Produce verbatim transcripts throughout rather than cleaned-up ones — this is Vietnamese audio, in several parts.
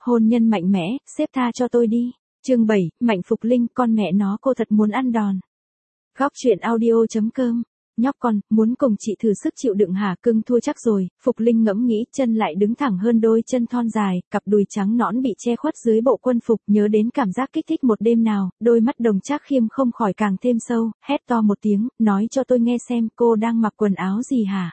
hôn nhân mạnh mẽ, sếp tha cho tôi đi. Chương bảy, Mạnh Phục Linh, con mẹ nó cô thật muốn ăn đòn. Góc truyện audio chấm com. Nhóc con, muốn cùng chị thử sức chịu đựng hả? Cưng thua chắc rồi. Phục Linh ngẫm nghĩ, chân lại đứng thẳng hơn đôi chân thon dài, cặp đùi trắng nõn bị che khuất dưới bộ quân phục, nhớ đến cảm giác kích thích một đêm nào, đôi mắt Đồng Trác Khiêm không khỏi càng thêm sâu, hét to một tiếng, nói cho tôi nghe xem cô đang mặc quần áo gì hả?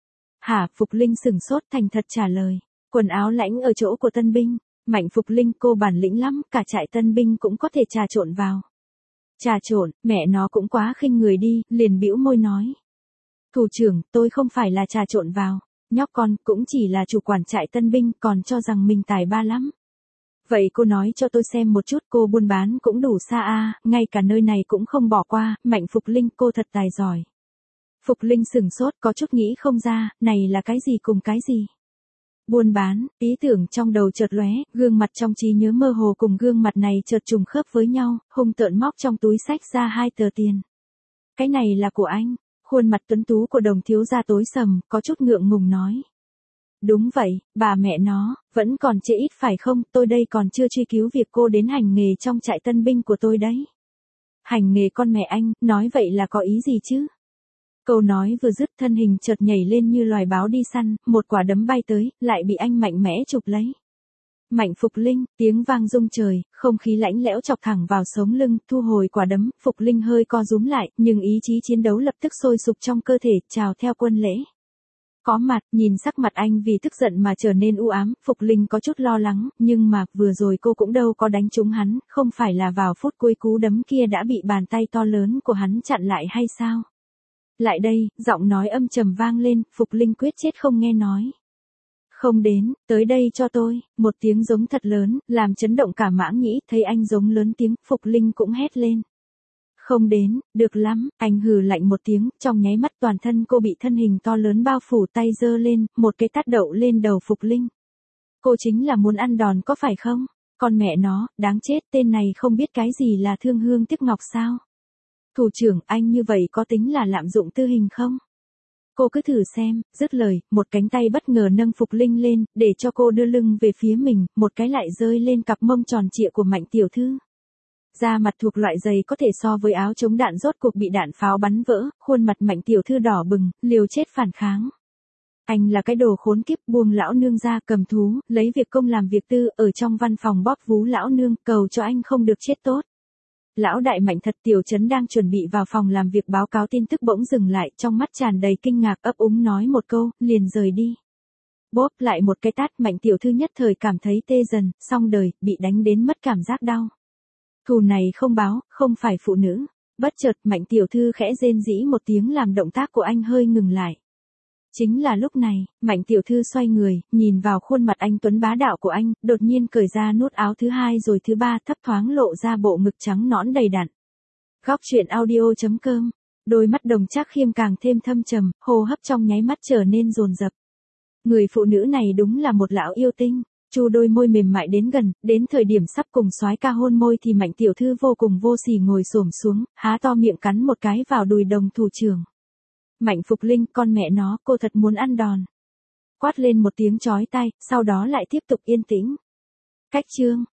Hả? Phục Linh sửng sốt thành thật trả lời, quần áo lãnh ở chỗ của tân binh. Mạnh Phục Linh, cô bản lĩnh lắm, cả trại tân binh cũng có thể trà trộn vào. Trà trộn, mẹ nó cũng quá khinh người đi, liền bĩu môi nói. Thủ trưởng, tôi không phải là trà trộn vào, nhóc con cũng chỉ là chủ quản trại tân binh, còn cho rằng mình tài ba lắm. Vậy cô nói cho tôi xem một chút, cô buôn bán cũng đủ xa a, ngay cả nơi này cũng không bỏ qua. Mạnh Phục Linh, cô thật tài giỏi. Phục Linh sửng sốt, có chút nghĩ không ra, này là cái gì cùng cái gì? Buôn bán, ý tưởng trong đầu chợt lóe, gương mặt trong trí nhớ mơ hồ cùng gương mặt này chợt trùng khớp với nhau, hung tợn móc trong túi xách ra hai tờ tiền. Cái này là của anh. Khuôn mặt tuấn tú của Đồng thiếu gia tối sầm, có chút ngượng ngùng nói. Đúng vậy, bà mẹ nó, vẫn còn chê ít phải không, tôi đây còn chưa truy cứu việc cô đến hành nghề trong trại tân binh của tôi đấy. Hành nghề con mẹ anh, nói vậy là có ý gì chứ? Câu nói vừa dứt, thân hình chợt nhảy lên như loài báo đi săn, một quả đấm bay tới, lại bị anh mạnh mẽ chụp lấy. Mạnh Phục Linh, tiếng vang rung trời, không khí lạnh lẽo chọc thẳng vào sống lưng, thu hồi quả đấm, Phục Linh hơi co rúm lại, nhưng ý chí chiến đấu lập tức sôi sục trong cơ thể, chào theo quân lễ. Có mặt, nhìn sắc mặt anh vì tức giận mà trở nên u ám, Phục Linh có chút lo lắng, nhưng mà, vừa rồi cô cũng đâu có đánh trúng hắn, không phải là vào phút cuối cú đấm kia đã bị bàn tay to lớn của hắn chặn lại hay sao? Lại đây, giọng nói âm trầm vang lên, Phục Linh quyết chết không nghe nói. Không đến, tới đây cho tôi, một tiếng giống thật lớn, làm chấn động cả Mãng Nhĩ, thấy anh giống lớn tiếng, Phục Linh cũng hét lên. Không đến, được lắm, anh hừ lạnh một tiếng, trong nháy mắt toàn thân cô bị thân hình to lớn bao phủ, tay giơ lên, một cái tát đậu lên đầu Phục Linh. Cô chính là muốn ăn đòn có phải không? Con mẹ nó, đáng chết, tên này không biết cái gì là thương hương tiếc ngọc sao? Thủ trưởng, anh như vậy có tính là lạm dụng tư hình không? Cô cứ thử xem, dứt lời, một cánh tay bất ngờ nâng Phục Linh lên, để cho cô đưa lưng về phía mình, một cái lại rơi lên cặp mông tròn trịa của Mạnh tiểu thư. Da mặt thuộc loại giày có thể so với áo chống đạn rốt cuộc bị đạn pháo bắn vỡ, khuôn mặt Mạnh tiểu thư đỏ bừng, liều chết phản kháng. Anh là cái đồ khốn kiếp, buông lão nương ra, cầm thú, lấy việc công làm việc tư, ở trong văn phòng bóp vú lão nương, cầu cho anh không được chết tốt. Lão đại Mạnh thật. Tiểu Trấn đang chuẩn bị vào phòng làm việc báo cáo tin tức bỗng dừng lại, trong mắt tràn đầy kinh ngạc, ấp úng nói một câu, liền rời đi. Bóp lại một cái tát, Mạnh tiểu thư nhất thời cảm thấy tê dần, xong đời, bị đánh đến mất cảm giác đau. Thù này không báo, không phải phụ nữ. Bất chợt, Mạnh tiểu thư khẽ rên rỉ một tiếng làm động tác của anh hơi ngừng lại. Chính là lúc này, Mạnh tiểu thư xoay người, nhìn vào khuôn mặt anh tuấn bá đạo của anh, đột nhiên cởi ra nút áo thứ hai rồi thứ ba, thấp thoáng lộ ra bộ ngực trắng nõn đầy đặn. Góc truyện audio chấm com. Đôi mắt Đồng Trác Khiêm càng thêm thâm trầm, hô hấp trong nháy mắt trở nên dồn dập. Người phụ nữ này đúng là một lão yêu tinh. Chu đôi môi mềm mại đến gần, đến thời điểm sắp cùng soái ca hôn môi thì Mạnh tiểu thư vô cùng vô sỉ ngồi xổm xuống, há to miệng cắn một cái vào đùi Đồng thủ trưởng. Mạnh Phục Linh, con mẹ nó, cô thật muốn ăn đòn. Quát lên một tiếng chói tai, sau đó lại tiếp tục yên tĩnh. Cách chương.